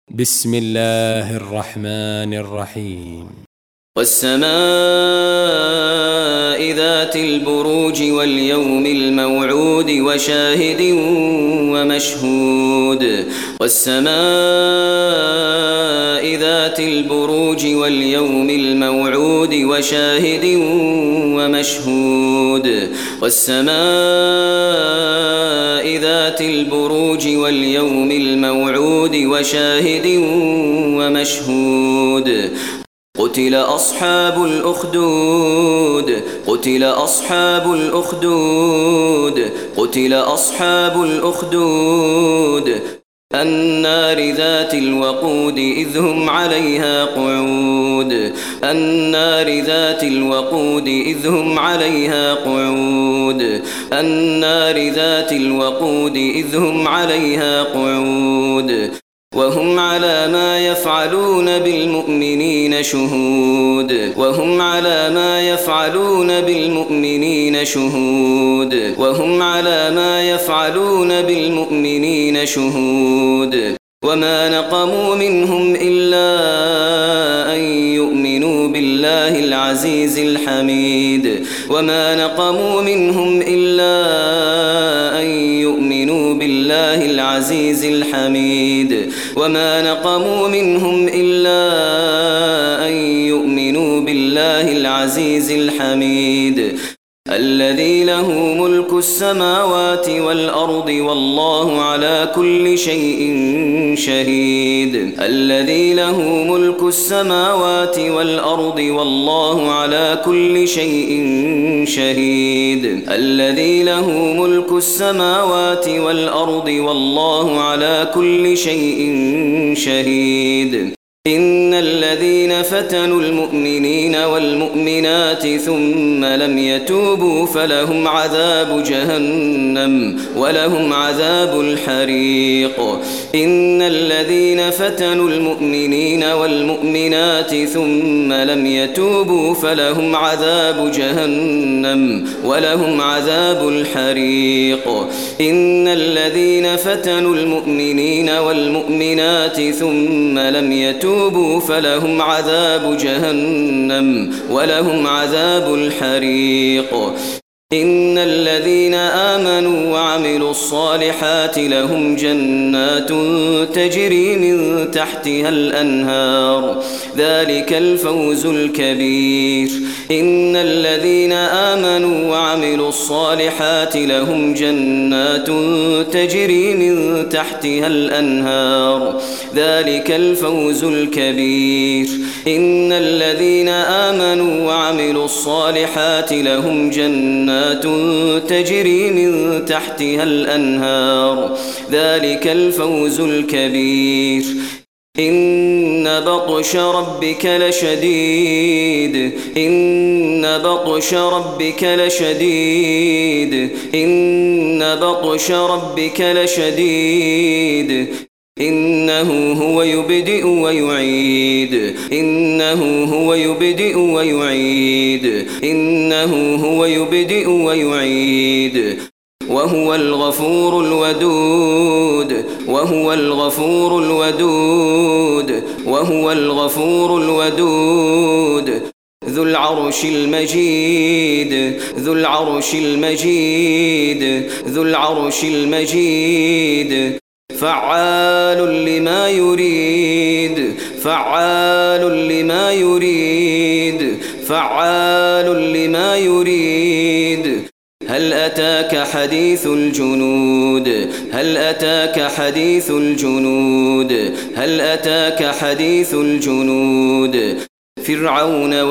بسم الله الرحمن الرحيم. والسماء ذات البروج واليوم الموعود وشاهد ومشهود. والسماء ذات البروج واليوم الموعود وشاهد ومشهود. والسماء ذات البروج واليوم الموعود وشاهد ومشهود. قتل أصحاب الأخدود. قتل أصحاب الأخدود. قتل أصحاب الأخدود النار ذات الوقود إذ هم عليها قعود. النار ذات الوقود إذ هم عليها قعود. النار ذات الوقود إذ هم عليها قعود وهم على ما يفعلون بالمؤمنين شهود. وهم على ما يفعلون بالمؤمنين شهود. وهم على ما يفعلون بالمؤمنين شهود. وما نقموا منهم إلا أن يؤمنوا بالله العزيز الحميد. وما نقموا منهم إلا أن يؤمنوا بالله العزيز الحميد. وما نقموا منهم إلا أن يؤمنوا بالله العزيز الحميد الذي له ملك السماوات والأرض والله على كل شيء شهيد. الذي له ملك السماوات والأرض والله على كل شيء شهيد. الذي له ملك السماوات والأرض والله على كل شيء شهيد. إن الذين فتنوا المؤمنين والمؤمنات ثم لم يتوبوا فلهم عذاب جهنم ولهم عذاب الحريق. إن الذين فتنوا المؤمنين والمؤمنات ثم لم يتوبوا فلهم عذاب جهنم ولهم عذاب الحريق. إن الذين فتنوا المؤمنين والمؤمنات ثم لم يتوبوا فلهم عذاب جهنم ولهم عذاب الحريق. إن الذين آمنوا وعملوا الصالحات لهم جنات تجري من تحتها الأنهار ذلك الفوز الكبير. إن الذين آمنوا وعملوا الصالحات لهم جنات تجري من تحتها الأنهار ذلك الفوز الكبير. إن الذين آمنوا وعملوا الصالحات لهم جنات تجري من تحتها الأنهار ذلك الفوز الكبير. إن بطش ربك لشديد. إن بطش ربك لشديد. إن بطش ربك لشديد. إنه هو يبدئ ويعيد. إنه هو يبدئ ويعيد. إنه هو يبدئ ويعيد وهو الغفور الودود. وهو الغفور الودود. وهو الغفور الودود ذو العرش المجيد. ذو العرش المجيد. ذو العرش المجيد فعال لما يريد. فعال لما يريد. فعال لما يريد. هل أتاك حديث الجنود. هل أتاك حديث الجنود. هل أتاك حديث الجنود فرعون